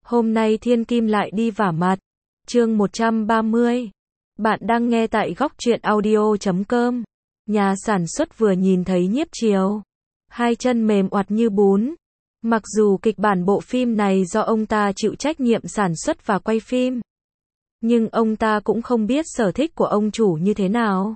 Hôm nay Thiên Kim lại đi vả mặt. Chương 130. Bạn đang nghe tại góc truyện audio.com. Nhà sản xuất vừa nhìn thấy Nhiếp Chiều, hai chân mềm oặt như bún. Mặc dù kịch bản bộ phim này do ông ta chịu trách nhiệm sản xuất và quay phim, nhưng ông ta cũng không biết sở thích của ông chủ như thế nào.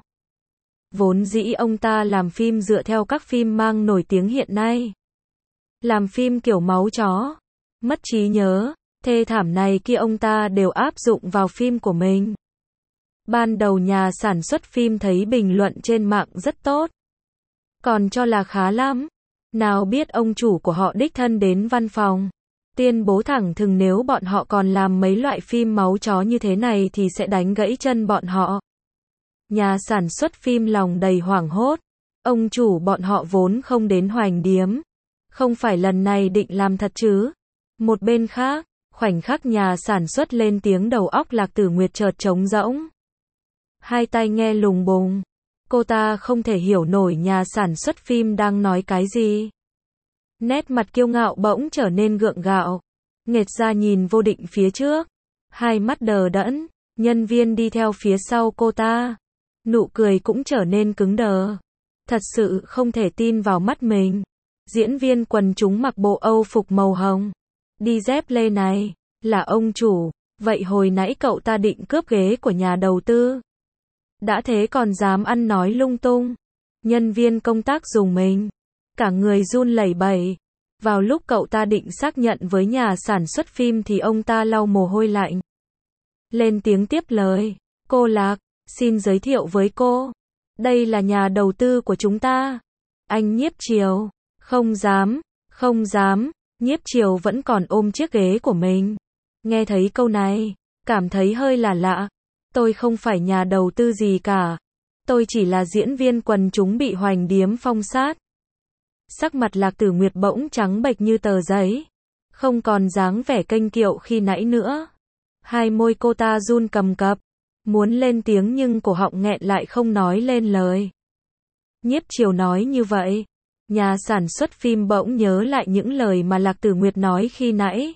Vốn dĩ ông ta làm phim dựa theo các phim mang nổi tiếng hiện nay. Làm phim kiểu máu chó, mất trí nhớ, thê thảm này kia ông ta đều áp dụng vào phim của mình. Ban đầu nhà sản xuất phim thấy bình luận trên mạng rất tốt, còn cho là khá lắm. Nào biết ông chủ của họ đích thân đến văn phòng, tuyên bố thẳng thừng nếu bọn họ còn làm mấy loại phim máu chó như thế này thì sẽ đánh gãy chân bọn họ. Nhà sản xuất phim lòng đầy hoảng hốt. Ông chủ bọn họ vốn không đến Hoành Điếm, không phải lần này định làm thật chứ. Một bên khác, khoảnh khắc nhà sản xuất lên tiếng đầu óc Lạc Tử Nguyệt chợt trống rỗng. Hai tai nghe lùng bùng. Cô ta không thể hiểu nổi nhà sản xuất phim đang nói cái gì. Nét mặt kiêu ngạo bỗng trở nên gượng gạo. Nghệt ra nhìn Vô Định phía trước. Hai mắt đờ đẫn. Nhân viên đi theo phía sau cô ta. Nụ cười cũng trở nên cứng đờ. Thật sự không thể tin vào mắt mình. Diễn viên quần chúng mặc bộ Âu phục màu hồng, đi dép lê này, là ông chủ. Vậy hồi nãy cậu ta định cướp ghế của nhà đầu tư. Đã thế còn dám ăn nói lung tung. Nhân viên công tác dùng mình, cả người run lẩy bẩy. Vào lúc cậu ta định xác nhận với nhà sản xuất phim thì ông ta lau mồ hôi lạnh, lên tiếng tiếp lời. Cô Lạc, xin giới thiệu với cô. Đây là nhà đầu tư của chúng ta. Anh Nhiếp Chiều. Không dám, không dám. Nhiếp Chiều vẫn còn ôm chiếc ghế của mình. Nghe thấy câu này, cảm thấy hơi là lạ. Tôi không phải nhà đầu tư gì cả. Tôi chỉ là diễn viên quần chúng bị Hoành Điếm phong sát. Sắc mặt Lạc Tử Nguyệt bỗng trắng bệch như tờ giấy. Không còn dáng vẻ kênh kiệu khi nãy nữa. Hai môi cô ta run cầm cập. Muốn lên tiếng nhưng cổ họng nghẹn lại không nói lên lời. Nhiếp Chiều nói như vậy. Nhà sản xuất phim bỗng nhớ lại những lời mà Lạc Tử Nguyệt nói khi nãy.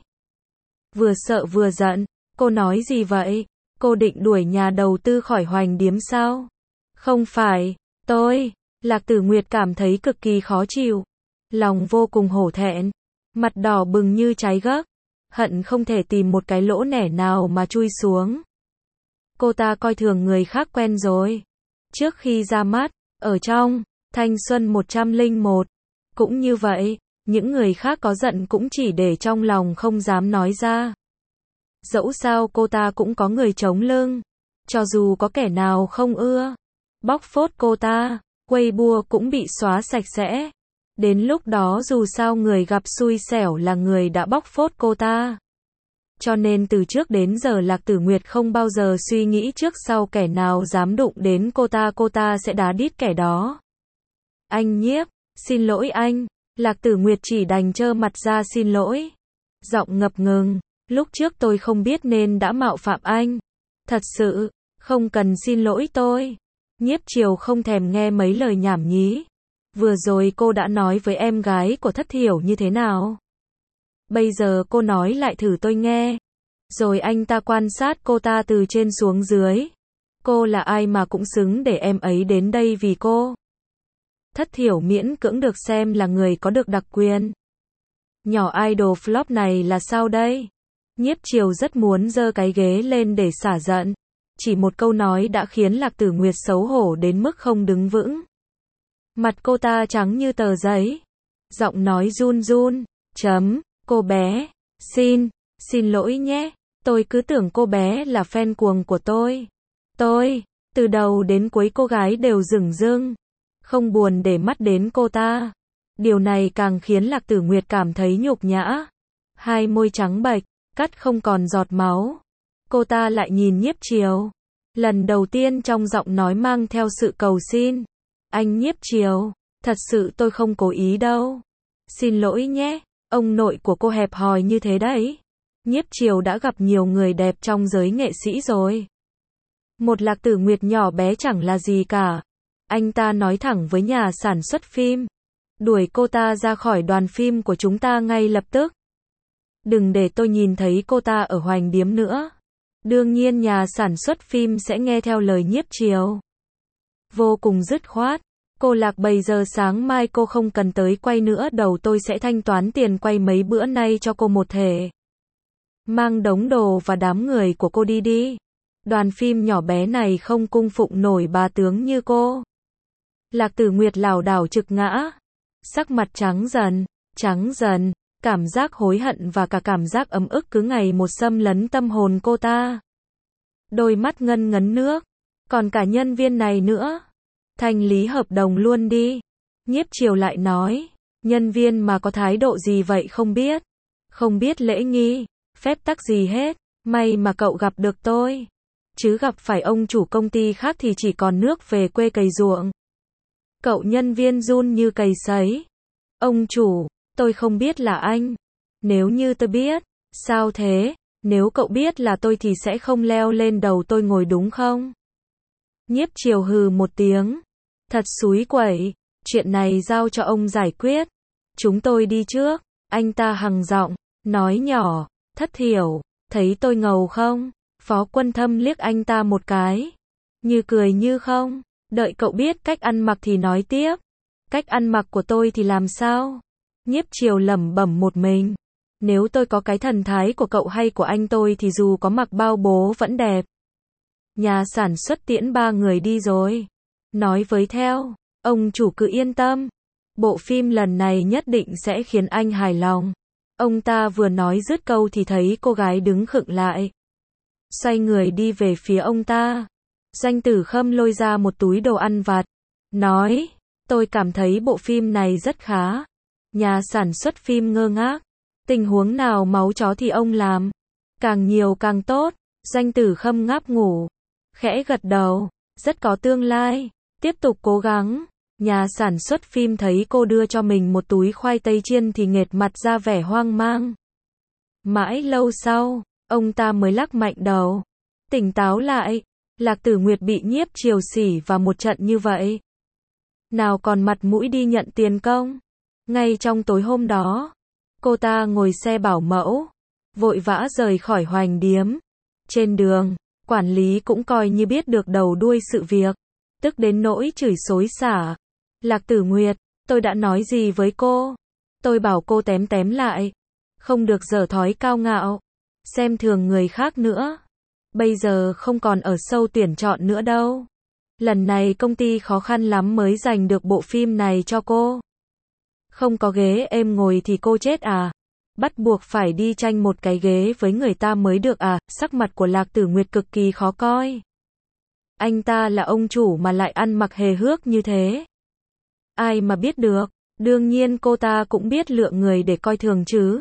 Vừa sợ vừa giận. Cô nói gì vậy? Cô định đuổi nhà đầu tư khỏi Hoành Điếm sao? Không phải, tôi. Lạc Tử Nguyệt cảm thấy cực kỳ khó chịu. Lòng vô cùng hổ thẹn. Mặt đỏ bừng như trái gấc. Hận không thể tìm một cái lỗ nẻ nào mà chui xuống. Cô ta coi thường người khác quen rồi. Trước khi ra mắt, ở trong Thanh Xuân 101, cũng như vậy, những người khác có giận cũng chỉ để trong lòng không dám nói ra. Dẫu sao cô ta cũng có người chống lưng. Cho dù có kẻ nào không ưa bóc phốt cô ta, Weibo cũng bị xóa sạch sẽ. Đến lúc đó dù sao người gặp xui xẻo là người đã bóc phốt cô ta. Cho nên từ trước đến giờ Lạc Tử Nguyệt không bao giờ suy nghĩ trước sau kẻ nào dám đụng đến cô ta sẽ đá đít kẻ đó. Anh Nhiếp, xin lỗi anh. Lạc Tử Nguyệt chỉ đành trơ mặt ra xin lỗi. Giọng ngập ngừng. Lúc trước tôi không biết nên đã mạo phạm anh. Thật sự, không cần xin lỗi tôi. Nhiếp Chiều không thèm nghe mấy lời nhảm nhí. Vừa rồi cô đã nói với em gái của Thất Hiểu như thế nào? Bây giờ cô nói lại thử tôi nghe. Rồi anh ta quan sát cô ta từ trên xuống dưới. Cô là ai mà cũng xứng để em ấy đến đây vì cô. Thất Hiểu miễn cưỡng được xem là người có được đặc quyền. Nhỏ idol flop này là sao đây? Nhiếp Chiều rất muốn giơ cái ghế lên để xả giận. Chỉ một câu nói đã khiến Lạc Tử Nguyệt xấu hổ đến mức không đứng vững. Mặt cô ta trắng như tờ giấy. Giọng nói run run. Cô bé. Xin lỗi nhé. Tôi cứ tưởng cô bé là fan cuồng của tôi. Từ đầu đến cuối cô gái đều dửng dưng. Không buồn để mắt đến cô ta. Điều này càng khiến Lạc Tử Nguyệt cảm thấy nhục nhã. Hai môi trắng bệch, cắt không còn giọt máu. Cô ta lại nhìn Nhiếp Chiều. Lần đầu tiên trong giọng nói mang theo sự cầu xin. Anh Nhiếp Chiều, thật sự tôi không cố ý đâu. Xin lỗi nhé, ông nội của cô hẹp hòi như thế đấy. Nhiếp Chiều đã gặp nhiều người đẹp trong giới nghệ sĩ rồi. Một Lạc Tử Nguyệt nhỏ bé chẳng là gì cả. Anh ta nói thẳng với nhà sản xuất phim. Đuổi cô ta ra khỏi đoàn phim của chúng ta ngay lập tức. Đừng để tôi nhìn thấy cô ta ở Hoành Điếm nữa. Đương nhiên nhà sản xuất phim sẽ nghe theo lời Nhiếp Chiều. Vô cùng dứt khoát. Cô Lạc 7 giờ sáng mai cô không cần tới quay nữa đâu, tôi sẽ thanh toán tiền quay mấy bữa nay cho cô một thể. Mang đống đồ và đám người của cô đi đi. Đoàn phim nhỏ bé này không cung phụng nổi bà tướng như cô. Lạc Tử Nguyệt lảo đảo trực ngã. Sắc mặt trắng dần, cảm giác hối hận và cả cảm giác ấm ức cứ ngày một xâm lấn tâm hồn cô ta. Đôi mắt ngân ngấn nước. Còn cả nhân viên này nữa. Thanh lý hợp đồng luôn đi. Nhiếp Chiều lại nói. Nhân viên mà có thái độ gì vậy không biết. Không biết lễ nghi, phép tắc gì hết. May mà cậu gặp được tôi. Chứ gặp phải ông chủ công ty khác thì chỉ còn nước về quê cày ruộng. Cậu nhân viên run như cầy sấy. Ông chủ, tôi không biết là anh. Nếu như tôi biết, sao thế? Nếu cậu biết là tôi thì sẽ không leo lên đầu tôi ngồi đúng không? Nhiếp Chiều hừ một tiếng. Thật xúi quẩy, chuyện này giao cho ông giải quyết. Chúng tôi đi trước. Anh ta hằng giọng, nói nhỏ, thất thiểu, thấy tôi ngầu không? Phó Quân Thâm liếc anh ta một cái. Như cười như không. Đợi cậu biết cách ăn mặc thì nói tiếp. Cách ăn mặc của tôi thì làm sao? Nhiếp Chiều lẩm bẩm một mình. Nếu tôi có cái thần thái của cậu hay của anh tôi thì dù có mặc bao bố vẫn đẹp. Nhà sản xuất tiễn 3 người đi rồi. Nói với theo, ông chủ cứ yên tâm. Bộ phim lần này nhất định sẽ khiến anh hài lòng. Ông ta vừa nói dứt câu thì thấy cô gái đứng khựng lại. Xoay người đi về phía ông ta. Doanh Tử Khâm lôi ra một túi đồ ăn vặt. Nói, tôi cảm thấy bộ phim này rất khá. Nhà sản xuất phim ngơ ngác. Tình huống nào máu chó thì ông làm. Càng nhiều càng tốt. Doanh Tử Khâm ngáp ngủ. Khẽ gật đầu. Rất có tương lai. Tiếp tục cố gắng. Nhà sản xuất phim thấy cô đưa cho mình một túi khoai tây chiên thì nghệt mặt ra vẻ hoang mang. Mãi lâu sau, ông ta mới lắc mạnh đầu. Tỉnh táo lại. Lạc Tử Nguyệt bị Nhiếp Chiều xỉ và một trận như vậy. Nào còn mặt mũi đi nhận tiền công. Ngay trong tối hôm đó, cô ta ngồi xe bảo mẫu, vội vã rời khỏi Hoành Điếm. Trên đường, quản lý cũng coi như biết được đầu đuôi sự việc. Tức đến nỗi chửi xối xả. Lạc Tử Nguyệt, tôi đã nói gì với cô? Tôi bảo cô tém tém lại. Không được dở thói cao ngạo. Xem thường người khác nữa. Bây giờ không còn ở sâu tuyển chọn nữa đâu. Lần này công ty khó khăn lắm mới giành được bộ phim này cho cô. Không có ghế êm ngồi thì cô chết à? Bắt buộc phải đi tranh một cái ghế với người ta mới được à? Sắc mặt của Lạc Tử Nguyệt cực kỳ khó coi. Anh ta là ông chủ mà lại ăn mặc hề hước như thế. Ai mà biết được, đương nhiên cô ta cũng biết lựa người để coi thường chứ.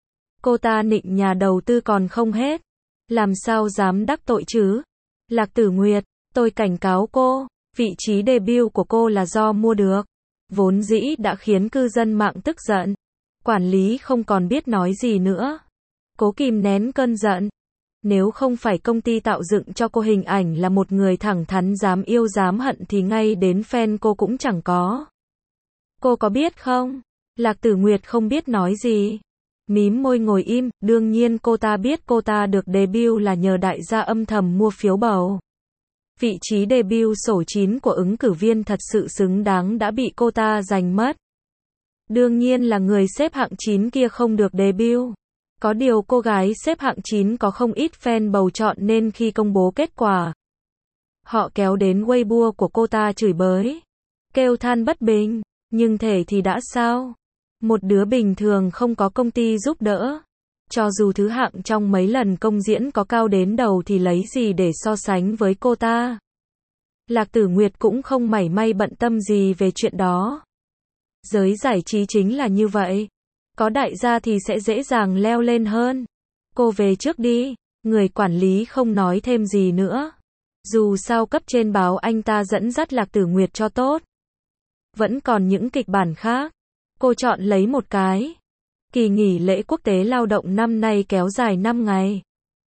Cô ta nịnh nhà đầu tư còn không hết. Làm sao dám đắc tội chứ? Lạc Tử Nguyệt, tôi cảnh cáo cô, vị trí debut của cô là do mua được. Vốn dĩ đã khiến cư dân mạng tức giận. Quản lý không còn biết nói gì nữa. Cố kìm nén cơn giận. Nếu không phải công ty tạo dựng cho cô hình ảnh là một người thẳng thắn dám yêu dám hận thì ngay đến fan cô cũng chẳng có. Cô có biết không? Lạc Tử Nguyệt không biết nói gì. Mím môi ngồi im, đương nhiên cô ta biết cô ta được debut là nhờ đại gia âm thầm mua phiếu bầu. Vị trí debut sổ 9 của ứng cử viên thật sự xứng đáng đã bị cô ta giành mất. Đương nhiên là người xếp hạng 9 kia không được debut. Có điều cô gái xếp hạng 9 có không ít fan bầu chọn nên khi công bố kết quả, họ kéo đến Weibo của cô ta chửi bới, kêu than bất bình, nhưng thể thì đã sao? Một đứa bình thường không có công ty giúp đỡ. Cho dù thứ hạng trong mấy lần công diễn có cao đến đầu thì lấy gì để so sánh với cô ta. Lạc Tử Nguyệt cũng không mảy may bận tâm gì về chuyện đó. Giới giải trí chính là như vậy. Có đại gia thì sẽ dễ dàng leo lên hơn. Cô về trước đi. Người quản lý không nói thêm gì nữa. Dù sao cấp trên báo anh ta dẫn dắt Lạc Tử Nguyệt cho tốt. Vẫn còn những kịch bản khác. Cô chọn lấy một cái. Kỳ nghỉ lễ quốc tế lao động năm nay kéo dài 5 ngày.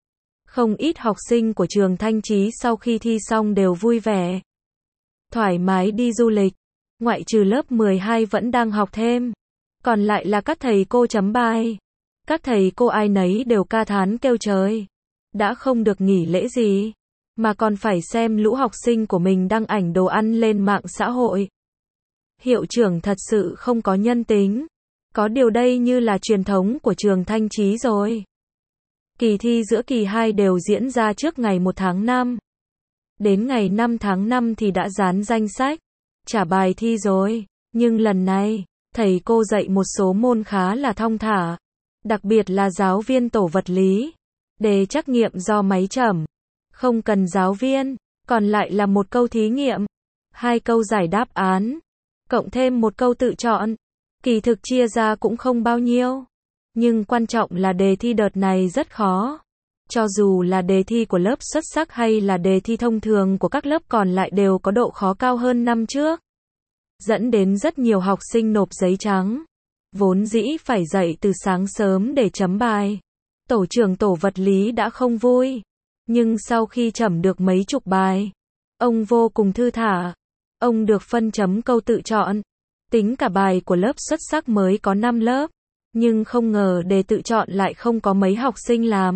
Không ít học sinh của trường Thanh Chí sau khi thi xong đều vui vẻ. Thoải mái đi du lịch. Ngoại trừ lớp 12 vẫn đang học thêm. Còn lại là các thầy cô chấm bài. Các thầy cô ai nấy đều ca thán kêu trời. Đã không được nghỉ lễ gì, mà còn phải xem lũ học sinh của mình đăng ảnh đồ ăn lên mạng xã hội. Hiệu trưởng thật sự không có nhân tính. Có điều đây như là truyền thống của trường Thanh Chí rồi. Kỳ thi giữa kỳ 2 đều diễn ra trước ngày 1 tháng 5. Đến ngày 5 tháng 5 thì đã dán danh sách, trả bài thi rồi. Nhưng lần này, thầy cô dạy một số môn khá là thong thả. Đặc biệt là giáo viên tổ vật lý. Đề trắc nghiệm do máy trẩm. Không cần giáo viên. Còn lại là một câu thí nghiệm, 2 câu giải đáp án, cộng thêm một câu tự chọn. Kỳ thực chia ra cũng không bao nhiêu. Nhưng quan trọng là đề thi đợt này rất khó. Cho dù là đề thi của lớp xuất sắc hay là đề thi thông thường của các lớp còn lại đều có độ khó cao hơn năm trước. Dẫn đến rất nhiều học sinh nộp giấy trắng. Vốn dĩ phải dậy từ sáng sớm để chấm bài. Tổ trưởng tổ vật lý đã không vui. Nhưng sau khi chấm được mấy chục bài, ông vô cùng thư thả. Ông được phân chấm câu tự chọn. Tính cả bài của lớp xuất sắc mới có 5 lớp. Nhưng không ngờ đề tự chọn lại không có mấy học sinh làm.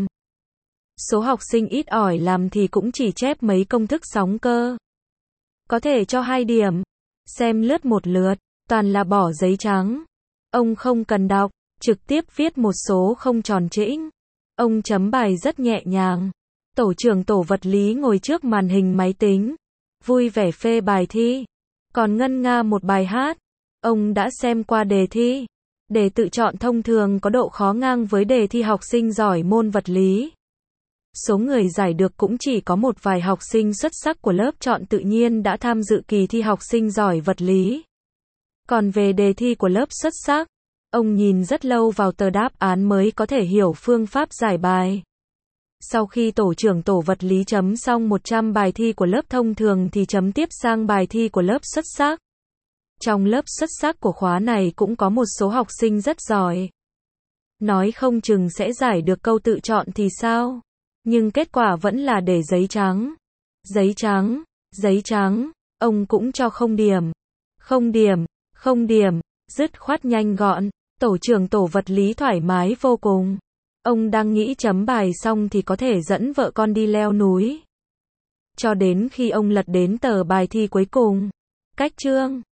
Số học sinh ít ỏi làm thì cũng chỉ chép mấy công thức sóng cơ. Có thể cho 2 điểm. Xem lướt một lượt, toàn là bỏ giấy trắng. Ông không cần đọc, trực tiếp viết một số không tròn trĩnh. Ông chấm bài rất nhẹ nhàng. Tổ trưởng tổ vật lý ngồi trước màn hình máy tính, vui vẻ phê bài thi. Còn ngân nga một bài hát. Ông đã xem qua đề thi. Đề tự chọn thông thường có độ khó ngang với đề thi học sinh giỏi môn vật lý. Số người giải được cũng chỉ có một vài học sinh xuất sắc của lớp chọn tự nhiên đã tham dự kỳ thi học sinh giỏi vật lý. Còn về đề thi của lớp xuất sắc, ông nhìn rất lâu vào tờ đáp án mới có thể hiểu phương pháp giải bài. Sau khi tổ trưởng tổ vật lý chấm xong 100 bài thi của lớp thông thường thì chấm tiếp sang bài thi của lớp xuất sắc. Trong lớp xuất sắc của khóa này cũng có một số học sinh rất giỏi. Nói không chừng sẽ giải được câu tự chọn thì sao? Nhưng kết quả vẫn là để giấy trắng. Giấy trắng, giấy trắng, ông cũng cho không điểm. Không điểm, không điểm, dứt khoát nhanh gọn. Tổ trưởng tổ vật lý thoải mái vô cùng. Ông đang nghĩ chấm bài xong thì có thể dẫn vợ con đi leo núi. Cho đến khi ông lật đến tờ bài thi cuối cùng. Cách chương